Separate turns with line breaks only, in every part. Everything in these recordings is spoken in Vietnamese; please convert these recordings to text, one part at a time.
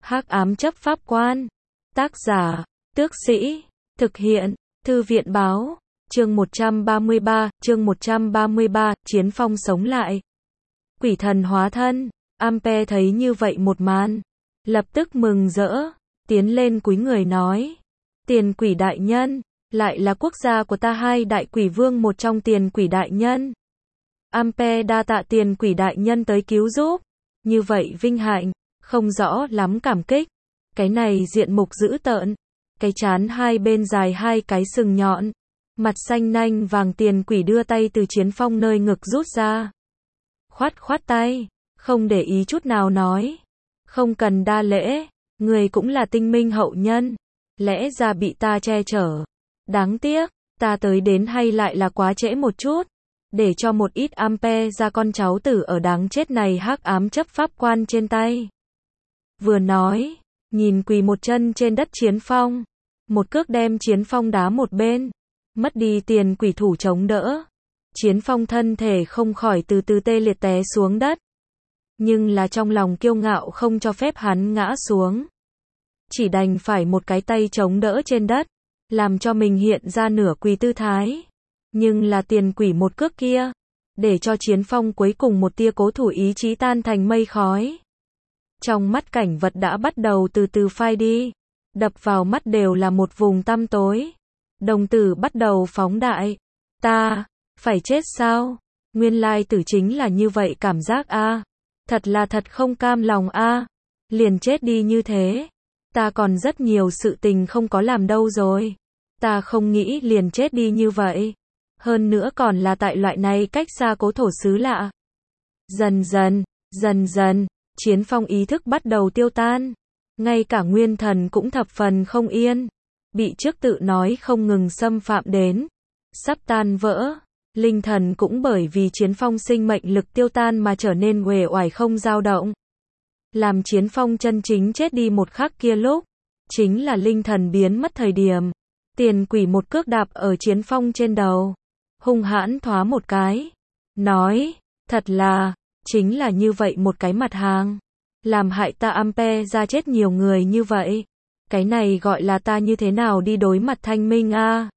Hắc ám chấp pháp quan. Tác giả, Tước Sĩ. Thực hiện, Thư viện báo. Chương 133, Chiến Phong sống lại. Quỷ thần hóa thân. Ampe thấy như vậy một màn, lập tức mừng rỡ, tiến lên cúi người nói: Tiền quỷ đại nhân, lại là quốc gia của ta hai đại quỷ vương một trong tiền quỷ đại nhân. Ampe đa tạ tiền quỷ đại nhân tới cứu giúp. Như vậy vinh hạnh, không rõ lắm cảm kích. Cái này diện mục dữ tợn, cái trán hai bên dài hai cái sừng nhọn, mặt xanh nanh vàng tiền quỷ đưa tay từ Chiến Phong nơi ngực rút ra. Khoát khoát tay, không để ý chút nào nói: Không cần đa lễ, người cũng là tinh minh hậu nhân, lẽ ra bị ta che chở. Đáng tiếc, ta tới đến hay lại là quá trễ một chút, để cho một ít Ampe ra con cháu tử ở đáng chết này hắc ám chấp pháp quan trên tay. Vừa nói, nhìn quỳ một chân trên đất Chiến Phong, một cước đem Chiến Phong đá một bên, mất đi tiền quỷ thủ chống đỡ. Chiến Phong thân thể không khỏi từ từ tê liệt té xuống đất. Nhưng là trong lòng kiêu ngạo không cho phép hắn ngã xuống. Chỉ đành phải một cái tay chống đỡ trên đất, làm cho mình hiện ra nửa quỳ tư thái. Nhưng là tiền quỷ một cước kia, để cho Chiến Phong cuối cùng một tia cố thủ ý chí tan thành mây khói. Trong mắt cảnh vật đã bắt đầu từ từ phai đi, đập vào mắt đều là một vùng tăm tối. Đồng tử bắt đầu phóng đại. Ta, phải chết sao? Nguyên lai tử chính là như vậy cảm giác a. Thật là thật không cam lòng a. Liền chết đi như thế. Ta còn rất nhiều sự tình không có làm đâu rồi. Ta không nghĩ liền chết đi như vậy. Hơn nữa còn là tại loại này cách xa cố thổ xứ lạ. Dần dần, Chiến Phong ý thức bắt đầu tiêu tan. Ngay cả nguyên thần cũng thập phần không yên. Bị trước tự nói không ngừng xâm phạm đến. Sắp tan vỡ. Linh thần cũng bởi vì Chiến Phong sinh mệnh lực tiêu tan mà trở nên uể oải không dao động. Làm Chiến Phong chân chính chết đi một khắc kia lúc, chính là linh thần biến mất thời điểm. Tiền quỷ một cước đạp ở Chiến Phong trên đầu, hung hãn thoá một cái, nói: Thật là, chính là như vậy một cái mặt hàng, làm hại ta Ampe ra chết nhiều người như vậy. Cái này gọi là ta như thế nào đi đối mặt thanh minh a?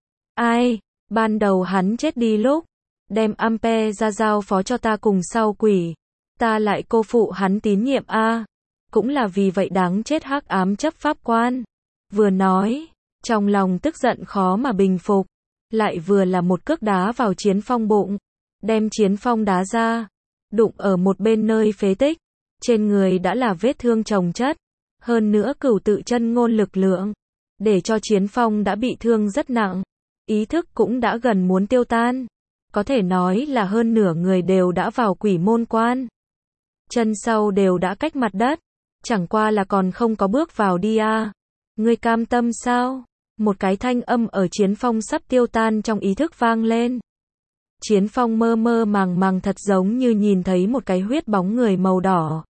Ai, ban đầu hắn chết đi lúc, đem Ampe ra giao phó cho ta cùng sau quỷ, ta lại cô phụ hắn tín nhiệm a. Cũng là vì vậy đáng chết hắc ám chấp pháp quan. Vừa nói, trong lòng tức giận khó mà bình phục, lại vừa là một cước đá vào Chiến Phong bụng, đem Chiến Phong đá ra, đụng ở một bên nơi phế tích, trên người đã là vết thương chồng chất, hơn nữa cửu tự chân ngôn lực lượng, để cho Chiến Phong đã bị thương rất nặng, ý thức cũng đã gần muốn tiêu tan, có thể nói là hơn nửa người đều đã vào quỷ môn quan, chân sau đều đã cách mặt đất, chẳng qua là còn không có bước vào đi a. Ngươi cam tâm sao? Một cái thanh âm ở Chiến Phong sắp tiêu tan trong ý thức vang lên. Chiến Phong mơ mơ màng màng thật giống như nhìn thấy một cái huyết bóng người màu đỏ.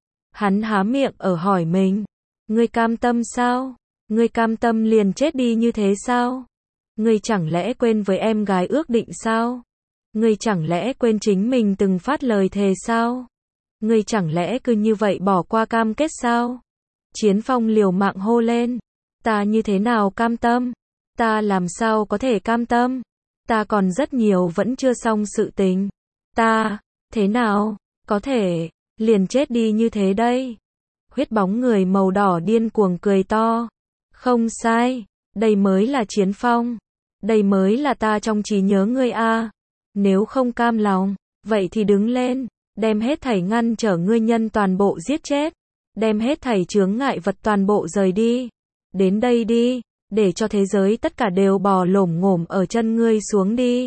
Hắn há miệng ở hỏi mình: Ngươi cam tâm sao? Ngươi cam tâm liền chết đi như thế sao? Ngươi chẳng lẽ quên với em gái ước định sao? Ngươi chẳng lẽ quên chính mình từng phát lời thề sao? Ngươi chẳng lẽ cứ như vậy bỏ qua cam kết sao? Chiến Phong liều mạng hô lên: Ta như thế nào cam tâm? Ta làm sao có thể cam tâm? Ta còn rất nhiều vẫn chưa xong sự tình. Ta, thế nào, có thể, liền chết đi như thế đây. Huyết bóng người màu đỏ điên cuồng cười to. Không sai, đây mới là Chiến Phong. Đây mới là ta trong trí nhớ ngươi a. Nếu không cam lòng, vậy thì đứng lên, đem hết thảy ngăn trở ngươi nhân toàn bộ giết chết. Đem hết thảy chướng ngại vật toàn bộ rời đi. Đến đây đi, để cho thế giới tất cả đều bò lổm ngổm ở chân ngươi xuống đi.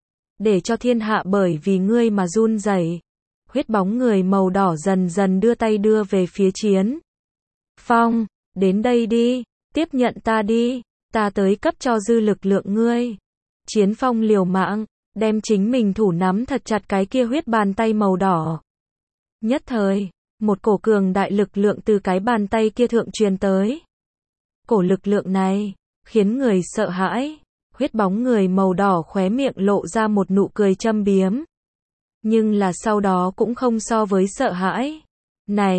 Để cho thiên hạ bởi vì ngươi mà run rẩy. Huyết bóng người màu đỏ dần dần đưa tay đưa về phía Chiến Phong, đến đây đi, tiếp nhận ta đi, ta tới cấp cho dư lực lượng ngươi. Chiến Phong liều mạng, đem chính mình thủ nắm thật chặt cái kia huyết bàn tay màu đỏ. Nhất thời, một cổ cường đại lực lượng từ cái bàn tay kia thượng truyền tới. Cổ lực lượng này, khiến người sợ hãi. Huyết bóng người màu đỏ khóe miệng lộ ra một nụ cười châm biếm. Nhưng là sau đó cũng không so với sợ hãi. Này,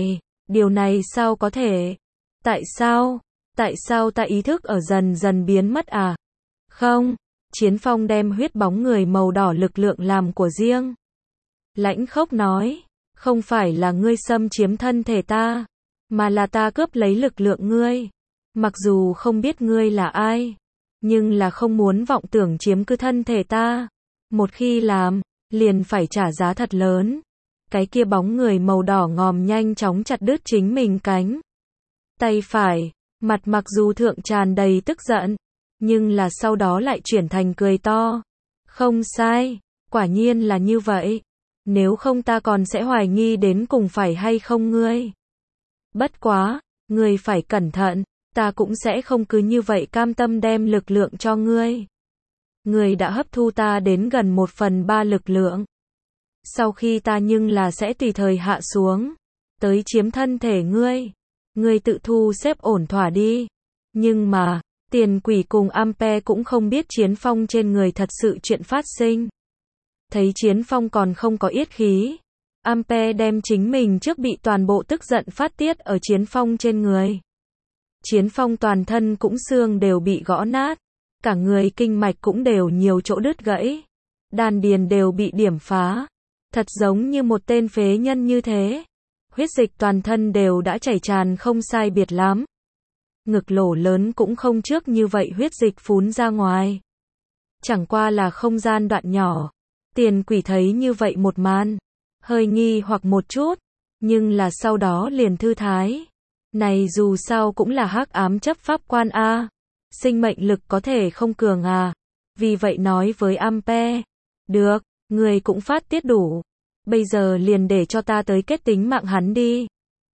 Điều này sao có thể? Tại sao? Tại sao ta ý thức ở dần dần biến mất à? Không, Chiến Phong đem huyết bóng người màu đỏ lực lượng làm của riêng. Lãnh Khốc nói, không phải là ngươi xâm chiếm thân thể ta, mà là ta cướp lấy lực lượng ngươi. Mặc dù không biết ngươi là ai, nhưng là không muốn vọng tưởng chiếm cứ thân thể ta. Một khi làm, liền phải trả giá thật lớn. Cái kia bóng người màu đỏ ngòm nhanh chóng chặt đứt chính mình cánh tay phải, mặt mặc dù thượng tràn đầy tức giận, nhưng là sau đó lại chuyển thành cười to. Không sai, quả nhiên là như vậy. Nếu không ta còn sẽ hoài nghi đến cùng phải hay không ngươi. Bất quá, ngươi phải cẩn thận, ta cũng sẽ không cứ như vậy cam tâm đem lực lượng cho ngươi. Ngươi đã hấp thu ta đến gần 1/3 lực lượng. Sau khi ta nhưng là sẽ tùy thời hạ xuống, tới chiếm thân thể ngươi. Ngươi tự thu xếp ổn thỏa đi. Nhưng mà, Tiền Quỷ cùng Ampe cũng không biết Chiến Phong trên người thật sự chuyện phát sinh. Thấy Chiến Phong còn không có yết khí, Ampe đem chính mình trước bị toàn bộ tức giận phát tiết ở Chiến Phong trên người. Chiến Phong toàn thân cũng xương đều bị gõ nát, cả người kinh mạch cũng đều nhiều chỗ đứt gãy, đan điền đều bị điểm phá, thật giống như một tên phế nhân như thế. Huyết dịch toàn thân đều đã chảy tràn không sai biệt lắm. Ngực lỗ lớn cũng không trước như vậy huyết dịch phún ra ngoài. Chẳng qua là không gian đoạn nhỏ. Tiền Quỷ thấy như vậy một màn, hơi nghi hoặc một chút, nhưng là sau đó liền thư thái. Này dù sao cũng là hắc ám chấp pháp quan a, sinh mệnh lực có thể không cường à. Vì vậy nói với Ampe, được, người cũng phát tiết đủ. Bây giờ liền để cho ta tới kết tính mạng hắn đi.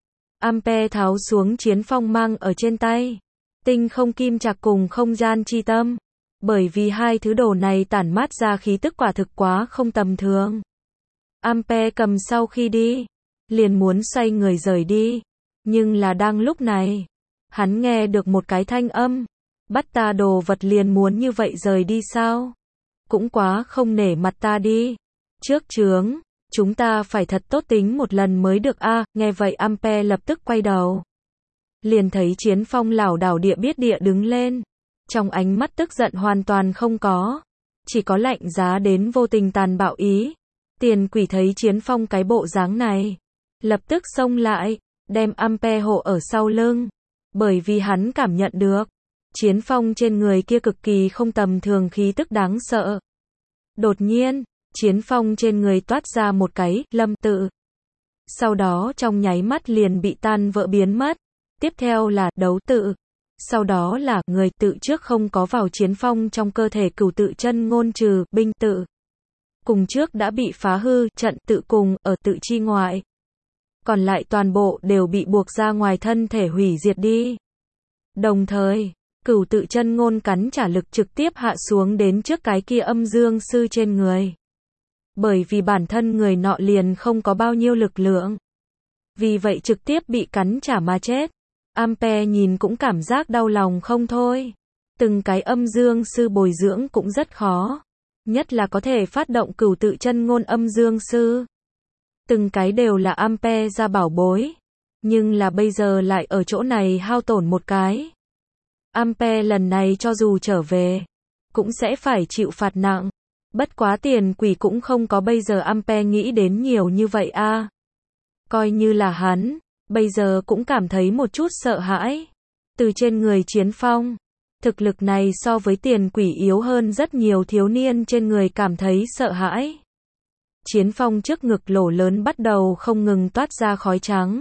Ampe tháo xuống Chiến Phong mang ở trên tay. Tinh không kim chạc cùng không gian chi tâm. Bởi vì hai thứ đồ này tản mát ra khí tức quả thực quá không tầm thường. Ampe cầm sau khi đi, liền muốn xoay người rời đi. Nhưng là đang lúc này, hắn nghe được một cái thanh âm. Bắt ta đồ vật liền muốn như vậy rời đi sao? Cũng quá không nể mặt ta đi. Trước chướng, chúng ta phải thật tốt tính một lần mới được a. Nghe vậy Ampe lập tức quay đầu. Liền thấy Chiến Phong lảo đảo địa biết địa đứng lên. Trong ánh mắt tức giận hoàn toàn không có. Chỉ có lạnh giá đến vô tình tàn bạo ý. Tiền Quỷ thấy Chiến Phong cái bộ dáng này, lập tức xông lại, đem Ampe hộ ở sau lưng. Bởi vì hắn cảm nhận được, Chiến Phong trên người kia cực kỳ không tầm thường khí tức đáng sợ. Đột nhiên, Chiến Phong trên người toát ra một cái lâm tự. Sau đó trong nháy mắt liền bị tan vỡ biến mất. Tiếp theo là đấu tự. Sau đó là người tự trước không có vào Chiến Phong trong cơ thể cửu tự chân ngôn trừ binh tự. Cùng trước đã bị phá hư trận tự cùng ở tự chi ngoại. Còn lại toàn bộ đều bị buộc ra ngoài thân thể hủy diệt đi. Đồng thời, cửu tự chân ngôn cắn trả lực trực tiếp hạ xuống đến trước cái kia âm dương sư trên người. Bởi vì bản thân người nọ liền không có bao nhiêu lực lượng. Vì vậy trực tiếp bị cắn trả mà chết. Ampe nhìn cũng cảm giác đau lòng không thôi. Từng cái âm dương sư bồi dưỡng cũng rất khó. Nhất là có thể phát động cửu tự chân ngôn âm dương sư. Từng cái đều là Ampe ra bảo bối. Nhưng là bây giờ lại ở chỗ này hao tổn một cái. Ampe lần này cho dù trở về, cũng sẽ phải chịu phạt nặng. Bất quá Tiền Quỷ cũng không có bây giờ Ampe nghĩ đến nhiều như vậy a. Coi như là hắn, bây giờ cũng cảm thấy một chút sợ hãi. Từ trên người Chiến Phong, thực lực này so với Tiền Quỷ yếu hơn rất nhiều thiếu niên trên người cảm thấy sợ hãi. Chiến Phong trước ngực lỗ lớn bắt đầu không ngừng toát ra khói trắng.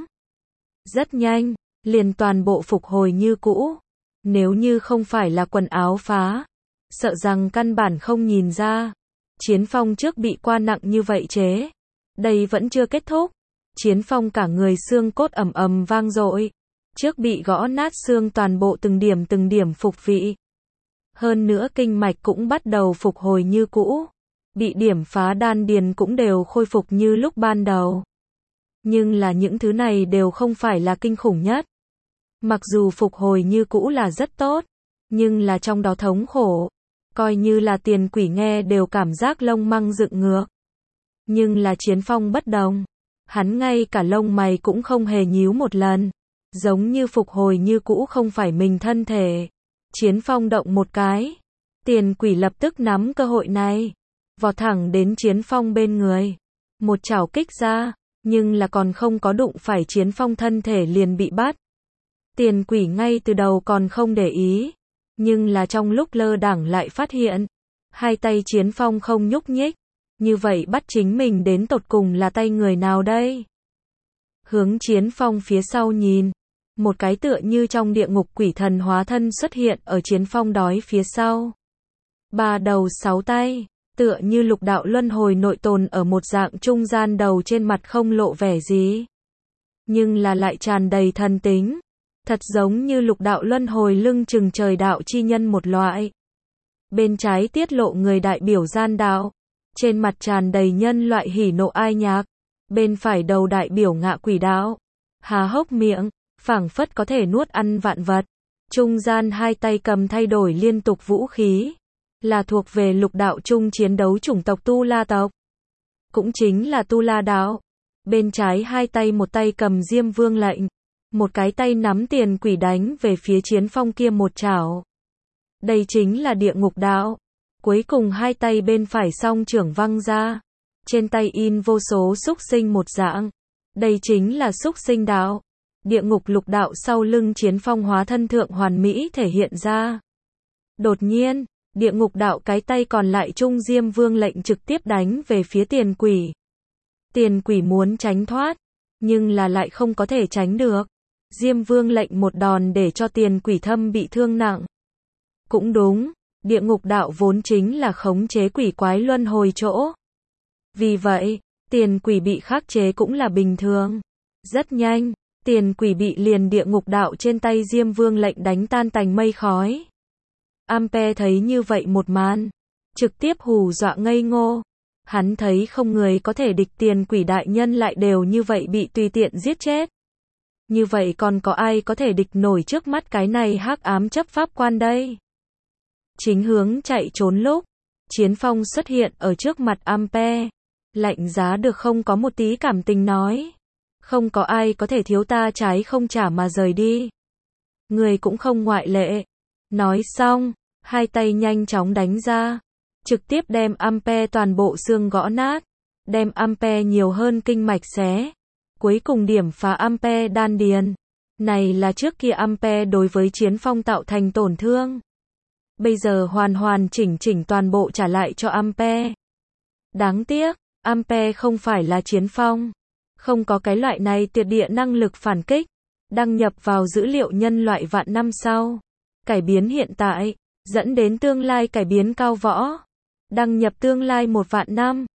Rất nhanh, liền toàn bộ phục hồi như cũ. Nếu như không phải là quần áo phá, sợ rằng căn bản không nhìn ra. Chiến Phong trước bị qua nặng như vậy chế. Đây vẫn chưa kết thúc. Chiến Phong cả người xương cốt ầm ầm vang dội. Trước bị gõ nát xương toàn bộ từng điểm phục vị. Hơn nữa kinh mạch cũng bắt đầu phục hồi như cũ. Bị điểm phá đan điền cũng đều khôi phục như lúc ban đầu. Nhưng là những thứ này đều không phải là kinh khủng nhất. Mặc dù phục hồi như cũ là rất tốt, nhưng là trong đó thống khổ. Coi như là Tiền Quỷ nghe đều cảm giác lông măng dựng ngược. Nhưng là Chiến Phong bất đồng. Hắn ngay cả lông mày cũng không hề nhíu một lần, giống như phục hồi như cũ không phải mình thân thể. Chiến Phong động một cái, Tiền Quỷ lập tức nắm cơ hội này, vọt thẳng đến Chiến Phong bên người, một chảo kích ra, nhưng là còn không có đụng phải Chiến Phong thân thể liền bị bắt. Tiền Quỷ ngay từ đầu còn không để ý, nhưng là trong lúc lơ đãng lại phát hiện, hai tay Chiến Phong không nhúc nhích, như vậy bắt chính mình đến tột cùng là tay người nào đây? Hướng Chiến Phong phía sau nhìn, một cái tựa như trong địa ngục quỷ thần hóa thân xuất hiện ở Chiến Phong đói phía sau. Ba đầu sáu tay, tựa như lục đạo luân hồi nội tồn ở một dạng trung gian đầu trên mặt không lộ vẻ gì. Nhưng là lại tràn đầy thần tính, thật giống như lục đạo luân hồi lưng chừng trời đạo chi nhân một loại. Bên trái tiết lộ người đại biểu gian đạo, trên mặt tràn đầy nhân loại hỉ nộ ai nhạc. Bên phải đầu đại biểu ngạ quỷ đạo, há hốc miệng, phảng phất có thể nuốt ăn vạn vật. Trung gian hai tay cầm thay đổi liên tục vũ khí, là thuộc về lục đạo chung chiến đấu chủng tộc Tu La tộc, cũng chính là Tu La đạo. Bên trái hai tay, một tay cầm Diêm Vương lệnh, một cái tay nắm Tiền Quỷ đánh về phía Chiến Phong kia một chảo. Đây chính là địa ngục đạo. Cuối cùng hai tay bên phải song trưởng văng ra, trên tay in vô số súc sinh một dạng. Đây chính là súc sinh đạo. Địa ngục lục đạo sau lưng Chiến Phong hóa thân thượng hoàn mỹ thể hiện ra. Đột nhiên, địa ngục đạo cái tay còn lại trung Diêm Vương lệnh trực tiếp đánh về phía Tiền Quỷ. Tiền Quỷ muốn tránh thoát, nhưng là lại không có thể tránh được. Diêm Vương lệnh một đòn để cho Tiền Quỷ thâm bị thương nặng. Cũng đúng, địa ngục đạo vốn chính là khống chế quỷ quái luân hồi chỗ. Vì vậy, Tiền Quỷ bị khắc chế cũng là bình thường. Rất nhanh, Tiền Quỷ bị liền địa ngục đạo trên tay Diêm Vương lệnh đánh tan tành mây khói. Ampe thấy như vậy một màn, trực tiếp hù dọa ngây ngô. Hắn thấy không người có thể địch, Tiền Quỷ đại nhân lại đều như vậy bị tùy tiện giết chết. Như vậy còn có ai có thể địch nổi trước mắt cái này hắc ám chấp pháp quan đây? Chính hướng chạy trốn lúc, Chiến Phong xuất hiện ở trước mặt Ampe, lạnh giá được không có một tí cảm tình nói. Không có ai có thể thiếu ta trái không trả mà rời đi. Người cũng không ngoại lệ. Nói xong, hai tay nhanh chóng đánh ra, trực tiếp đem Ampe toàn bộ xương gõ nát, đem Ampe nhiều hơn kinh mạch xé, cuối cùng điểm phá Ampe đan điền. Này là trước kia Ampe đối với Chiến Phong tạo thành tổn thương. Bây giờ hoàn hoàn chỉnh chỉnh toàn bộ trả lại cho Ampe. Đáng tiếc, Ampe không phải là Chiến Phong, không có cái loại này tuyệt địa năng lực phản kích, đăng nhập vào dữ liệu nhân loại vạn năm sau, cải biến hiện tại, dẫn đến tương lai cải biến cao võ, đăng nhập tương lai 1 vạn năm.